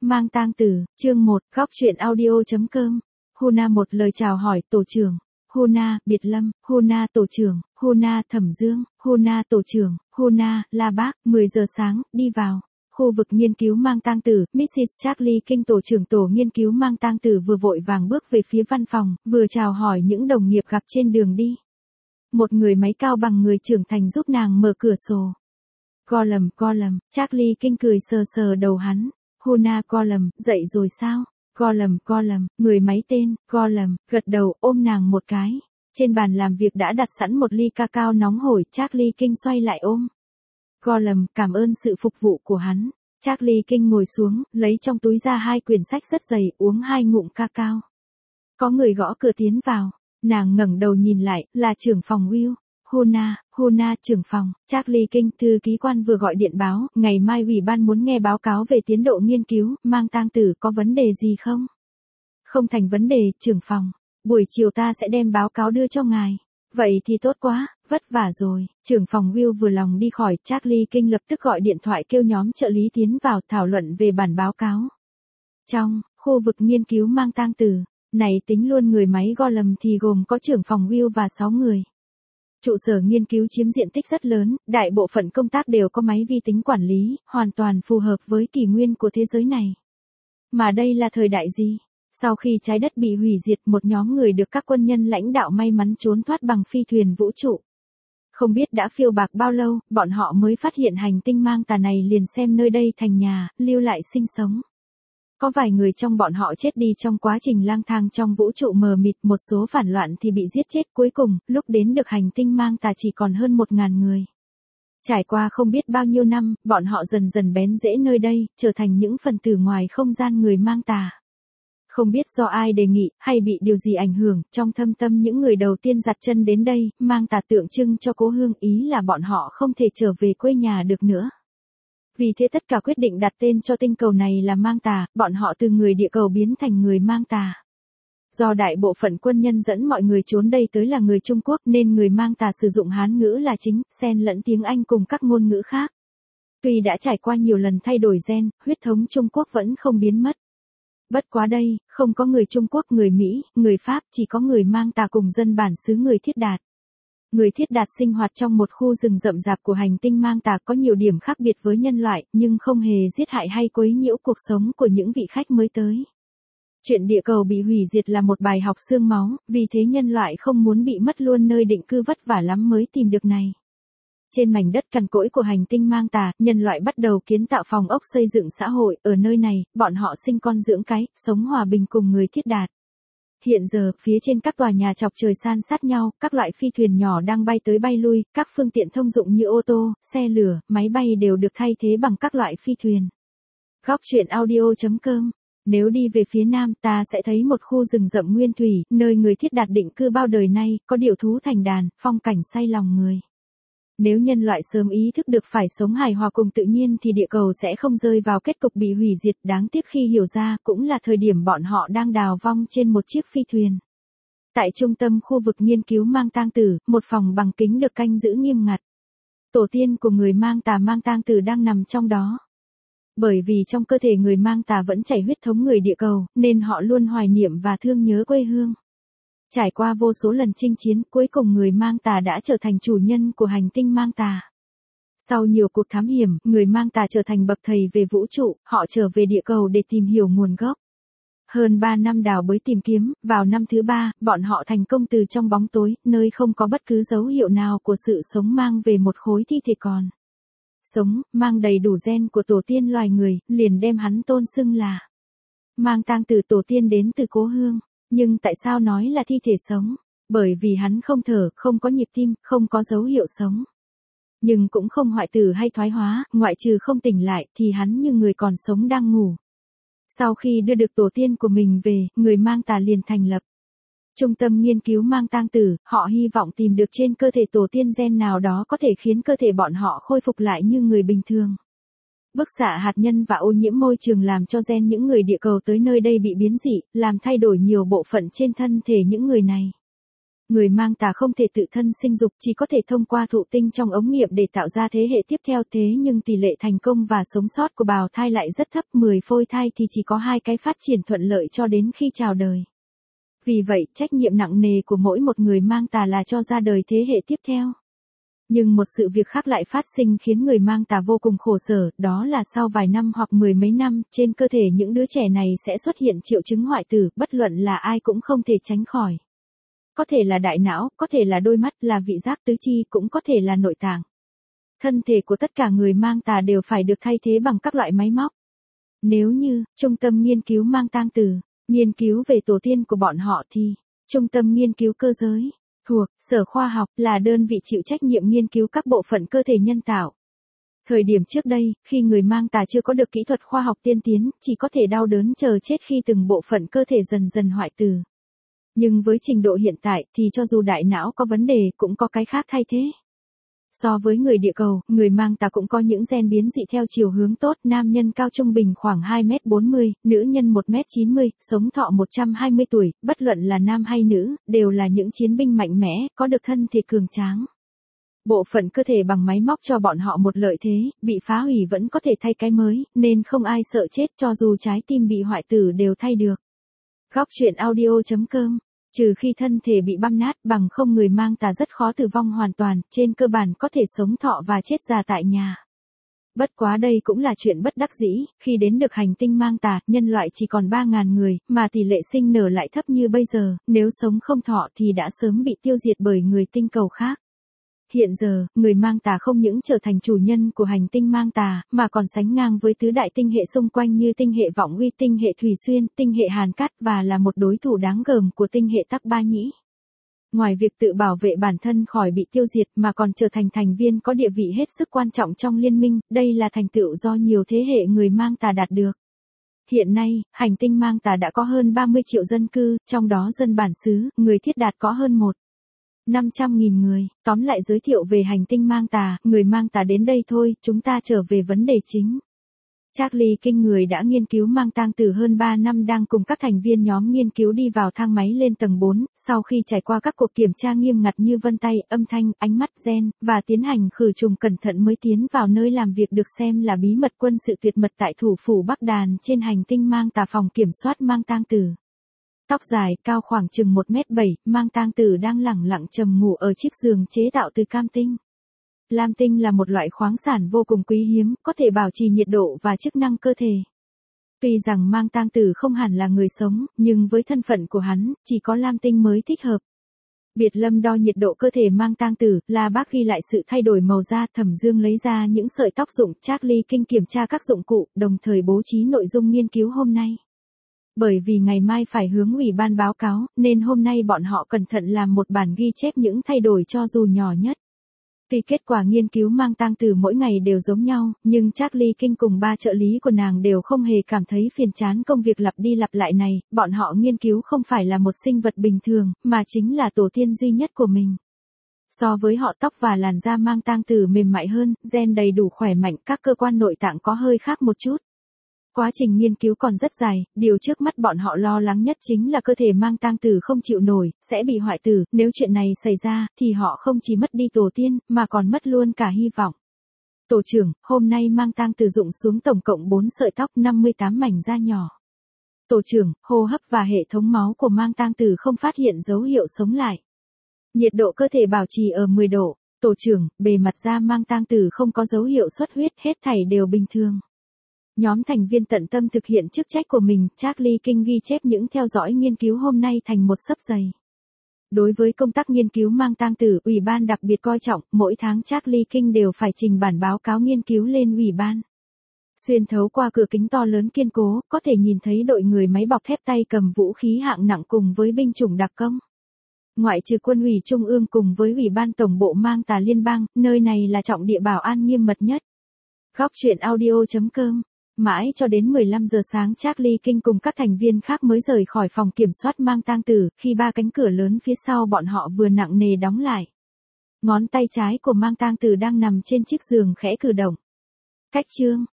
Mang tang tử, chương 1, góc truyện audio.com. Huna một lời chào hỏi, tổ trưởng. Huna, Biệt Lâm, Huna tổ trưởng, Huna Thẩm Dương, Huna tổ trưởng, Huna, La Bác, 10 giờ sáng, đi vào. Khu vực nghiên cứu mang tang tử, Mrs. Charlie King tổ trưởng tổ nghiên cứu mang tang tử vừa vội vàng bước về phía văn phòng, vừa chào hỏi những đồng nghiệp gặp trên đường đi. Một người máy cao bằng người trưởng thành giúp nàng mở cửa sổ. Gollum, Charlie King cười sờ sờ đầu hắn. Huna, Gollum, dậy rồi sao? Gollum, người máy tên, Gollum, gật đầu, ôm nàng một cái. Trên bàn làm việc đã đặt sẵn một ly cacao nóng hổi, Charlie King xoay lại ôm. Gollum, cảm ơn sự phục vụ của hắn. Charlie King ngồi xuống, lấy trong túi ra 2 quyển sách rất dày, uống 2 ngụm cacao. Có người gõ cửa tiến vào. Nàng ngẩng đầu nhìn lại, là trưởng phòng Will. Huna, trưởng phòng, Charlie King, thư ký quan vừa gọi điện báo, ngày mai ủy ban muốn nghe báo cáo về tiến độ nghiên cứu, mang tang tử có vấn đề gì không? Không thành vấn đề, trưởng phòng. Buổi chiều ta sẽ đem báo cáo đưa cho ngài. Vậy thì tốt quá, vất vả rồi. Trưởng phòng Will vừa lòng đi khỏi, Charlie King lập tức gọi điện thoại kêu nhóm trợ lý tiến vào thảo luận về bản báo cáo. Trong khu vực nghiên cứu mang tang tử, này tính luôn người máy Gollum thì gồm có trưởng phòng Will và 6 người. Trụ sở nghiên cứu chiếm diện tích rất lớn, đại bộ phận công tác đều có máy vi tính quản lý, hoàn toàn phù hợp với kỷ nguyên của thế giới này. Mà đây là thời đại gì? Sau khi trái đất bị hủy diệt, một nhóm người được các quân nhân lãnh đạo may mắn trốn thoát bằng phi thuyền vũ trụ. Không biết đã phiêu bạc bao lâu, bọn họ mới phát hiện hành tinh mang tà này, liền xem nơi đây thành nhà, lưu lại sinh sống. Có vài người trong bọn họ chết đi trong quá trình lang thang trong vũ trụ mờ mịt, một số phản loạn thì bị giết chết, cuối cùng, lúc đến được hành tinh mang tà chỉ còn hơn 1.000 người. Trải qua không biết bao nhiêu năm, bọn họ dần dần bén rễ nơi đây, trở thành những phần tử ngoài không gian người mang tà. Không biết do ai đề nghị, hay bị điều gì ảnh hưởng, trong thâm tâm những người đầu tiên đặt chân đến đây, mang tà tượng trưng cho cố hương, ý là bọn họ không thể trở về quê nhà được nữa. Vì thế tất cả quyết định đặt tên cho tinh cầu này là mang tà, bọn họ từ người địa cầu biến thành người mang tà. Do đại bộ phận quân nhân dẫn mọi người trốn đây tới là người Trung Quốc nên người mang tà sử dụng Hán ngữ là chính, xen lẫn tiếng Anh cùng các ngôn ngữ khác. Tuy đã trải qua nhiều lần thay đổi gen, huyết thống Trung Quốc vẫn không biến mất. Bất quá đây, không có người Trung Quốc, người Mỹ, người Pháp, chỉ có người mang tà cùng dân bản xứ người Thiết Đạt. Người Thiết Đạt sinh hoạt trong một khu rừng rậm rạp của hành tinh mang tà, có nhiều điểm khác biệt với nhân loại, nhưng không hề giết hại hay quấy nhiễu cuộc sống của những vị khách mới tới. Chuyện địa cầu bị hủy diệt là một bài học xương máu, vì thế nhân loại không muốn bị mất luôn nơi định cư, vất vả lắm mới tìm được này. Trên mảnh đất cằn cỗi của hành tinh mang tà, nhân loại bắt đầu kiến tạo phòng ốc, xây dựng xã hội, ở nơi này, bọn họ sinh con dưỡng cái, sống hòa bình cùng người Thiết Đạt. Hiện giờ, phía trên các tòa nhà chọc trời san sát nhau, các loại phi thuyền nhỏ đang bay tới bay lui, các phương tiện thông dụng như ô tô, xe lửa, máy bay đều được thay thế bằng các loại phi thuyền. Góc truyện audio.com. Nếu đi về phía nam, ta sẽ thấy một khu rừng rậm nguyên thủy, nơi người Thiết Đạt định cư bao đời nay, có điểu thú thành đàn, phong cảnh say lòng người. Nếu nhân loại sớm ý thức được phải sống hài hòa cùng tự nhiên thì địa cầu sẽ không rơi vào kết cục bị hủy diệt, đáng tiếc khi hiểu ra, cũng là thời điểm bọn họ đang đào vong trên một chiếc phi thuyền. Tại trung tâm khu vực nghiên cứu mang tang tử, một phòng bằng kính được canh giữ nghiêm ngặt. Tổ tiên của người mang tang tử đang nằm trong đó. Bởi vì trong cơ thể người mang tà vẫn chảy huyết thống người địa cầu, nên họ luôn hoài niệm và thương nhớ quê hương. Trải qua vô số lần chinh chiến, cuối cùng người mang tà đã trở thành chủ nhân của hành tinh mang tà. Sau nhiều cuộc thám hiểm, người mang tà trở thành bậc thầy về vũ trụ, họ trở về địa cầu để tìm hiểu nguồn gốc. Hơn 3 năm đào bới tìm kiếm, vào năm thứ 3, bọn họ thành công từ trong bóng tối, nơi không có bất cứ dấu hiệu nào của sự sống, mang về một khối thi thể còn sống, mang đầy đủ gen của tổ tiên loài người, liền đem hắn tôn xưng là mang tang tử, tổ tiên đến từ cố hương. Nhưng tại sao nói là thi thể sống? Bởi vì hắn không thở, không có nhịp tim, không có dấu hiệu sống. Nhưng cũng không hoại tử hay thoái hóa, ngoại trừ không tỉnh lại thì hắn như người còn sống đang ngủ. Sau khi đưa được tổ tiên của mình về, người mang tà liền thành lập trung tâm nghiên cứu mang tang tử, họ hy vọng tìm được trên cơ thể tổ tiên gen nào đó có thể khiến cơ thể bọn họ khôi phục lại như người bình thường. Bức xạ hạt nhân và ô nhiễm môi trường làm cho gen những người địa cầu tới nơi đây bị biến dị, làm thay đổi nhiều bộ phận trên thân thể những người này. Người mang tà không thể tự thân sinh dục, chỉ có thể thông qua thụ tinh trong ống nghiệm để tạo ra thế hệ tiếp theo, thế nhưng tỷ lệ thành công và sống sót của bào thai lại rất thấp, 10 phôi thai thì chỉ có 2 cái phát triển thuận lợi cho đến khi chào đời. Vì vậy, trách nhiệm nặng nề của mỗi một người mang tà là cho ra đời thế hệ tiếp theo. Nhưng một sự việc khác lại phát sinh khiến người mang tà vô cùng khổ sở, đó là sau vài năm hoặc 10 mấy năm, trên cơ thể những đứa trẻ này sẽ xuất hiện triệu chứng hoại tử, bất luận là ai cũng không thể tránh khỏi. Có thể là đại não, có thể là đôi mắt, là vị giác tứ chi, cũng có thể là nội tạng. Thân thể của tất cả người mang tà đều phải được thay thế bằng các loại máy móc. Nếu như, Trung tâm nghiên cứu mang tang tử, nghiên cứu về tổ tiên của bọn họ thì, Trung tâm nghiên cứu cơ giới, thuộc, Sở Khoa học, là đơn vị chịu trách nhiệm nghiên cứu các bộ phận cơ thể nhân tạo. Thời điểm trước đây, khi người mang tà chưa có được kỹ thuật khoa học tiên tiến, chỉ có thể đau đớn chờ chết khi từng bộ phận cơ thể dần dần hoại tử. Nhưng với trình độ hiện tại thì cho dù đại não có vấn đề cũng có cái khác thay thế. So với người địa cầu, người mang tà cũng có những gen biến dị theo chiều hướng tốt, nam nhân cao trung bình khoảng 2m40, nữ nhân 1m90, sống thọ 120 tuổi, bất luận là nam hay nữ, đều là những chiến binh mạnh mẽ, có được thân thể cường tráng. Bộ phận cơ thể bằng máy móc cho bọn họ một lợi thế, bị phá hủy vẫn có thể thay cái mới, nên không ai sợ chết, cho dù trái tim bị hoại tử đều thay được. Góc truyện audio.com. Trừ khi thân thể bị băm nát, bằng không người mang tà rất khó tử vong hoàn toàn, trên cơ bản có thể sống thọ và chết già tại nhà. Bất quá đây cũng là chuyện bất đắc dĩ, khi đến được hành tinh mang tà, nhân loại chỉ còn 3.000 người, mà tỷ lệ sinh nở lại thấp như bây giờ, nếu sống không thọ thì đã sớm bị tiêu diệt bởi người tinh cầu khác. Hiện giờ, người mang tà không những trở thành chủ nhân của hành tinh mang tà, mà còn sánh ngang với tứ đại tinh hệ xung quanh như tinh hệ Vọng Uy, tinh hệ Thủy Xuyên, tinh hệ Hàn Cát và là một đối thủ đáng gờm của tinh hệ Tắc Ba Nhĩ. Ngoài việc tự bảo vệ bản thân khỏi bị tiêu diệt mà còn trở thành thành viên có địa vị hết sức quan trọng trong liên minh, đây là thành tựu do nhiều thế hệ người mang tà đạt được. Hiện nay, hành tinh mang tà đã có hơn 30 triệu dân cư, trong đó dân bản xứ, người thiết đạt có hơn 500.000 người. Tóm lại giới thiệu về hành tinh mang tà, người mang tà đến đây thôi, chúng ta trở về vấn đề chính. Charlie King, người đã nghiên cứu mang tang từ hơn 3 năm, đang cùng các thành viên nhóm nghiên cứu đi vào thang máy lên tầng 4, sau khi trải qua các cuộc kiểm tra nghiêm ngặt như vân tay, âm thanh, ánh mắt, gen, và tiến hành khử trùng cẩn thận mới tiến vào nơi làm việc được xem là bí mật quân sự tuyệt mật tại thủ phủ Bắc Đàn trên hành tinh mang tà. Phòng kiểm soát mang tang tử. Tóc dài, cao khoảng chừng 1m7, mang tang tử đang lẳng lặng trầm ngủ ở chiếc giường chế tạo từ cam tinh. Lam tinh là một loại khoáng sản vô cùng quý hiếm, có thể bảo trì nhiệt độ và chức năng cơ thể. Tuy rằng mang tang tử không hẳn là người sống, nhưng với thân phận của hắn, chỉ có Lam tinh mới thích hợp. Biệt Lâm đo nhiệt độ cơ thể mang tang tử, La Bác ghi lại sự thay đổi màu da, Thẩm Dương lấy ra những sợi tóc dụng, Charlie King kiểm tra các dụng cụ, đồng thời bố trí nội dung nghiên cứu hôm nay. Bởi vì ngày mai phải hướng ủy ban báo cáo, nên hôm nay bọn họ cẩn thận làm một bản ghi chép những thay đổi cho dù nhỏ nhất. Vì kết quả nghiên cứu mang tang tử mỗi ngày đều giống nhau, nhưng Charlie King cùng 3 trợ lý của nàng đều không hề cảm thấy phiền chán công việc lặp đi lặp lại này, bọn họ nghiên cứu không phải là một sinh vật bình thường, mà chính là tổ tiên duy nhất của mình. So với họ, tóc và làn da mang tang tử mềm mại hơn, gen đầy đủ khỏe mạnh, các cơ quan nội tạng có hơi khác một chút. Quá trình nghiên cứu còn rất dài, điều trước mắt bọn họ lo lắng nhất chính là cơ thể mang tang tử không chịu nổi, sẽ bị hoại tử, nếu chuyện này xảy ra, thì họ không chỉ mất đi tổ tiên, mà còn mất luôn cả hy vọng. Tổ trưởng, hôm nay mang tang tử dụng xuống tổng cộng 4 sợi tóc, 58 mảnh da nhỏ. Tổ trưởng, hô hấp và hệ thống máu của mang tang tử không phát hiện dấu hiệu sống lại. Nhiệt độ cơ thể bảo trì ở 10 độ. Tổ trưởng, bề mặt da mang tang tử không có dấu hiệu xuất huyết, hết thảy đều bình thường. Nhóm thành viên tận tâm thực hiện chức trách của mình, Charlie King ghi chép những theo dõi nghiên cứu hôm nay thành một xấp dày. Đối với công tác nghiên cứu mang tang tử, ủy ban đặc biệt coi trọng, mỗi tháng Charlie King đều phải trình bản báo cáo nghiên cứu lên ủy ban. Xuyên thấu qua cửa kính to lớn kiên cố, có thể nhìn thấy đội người máy bọc thép tay cầm vũ khí hạng nặng cùng với binh chủng đặc công. Ngoại trừ quân ủy trung ương cùng với ủy ban tổng bộ mang tà liên bang, nơi này là trọng địa bảo an nghiêm mật nhất. Góc truyện audio.com. Mãi cho đến 15 giờ sáng Charlie King cùng các thành viên khác mới rời khỏi phòng kiểm soát mang tang tử, khi 3 cánh cửa lớn phía sau bọn họ vừa nặng nề đóng lại. Ngón tay trái của mang tang tử đang nằm trên chiếc giường khẽ cử động. Cách chương.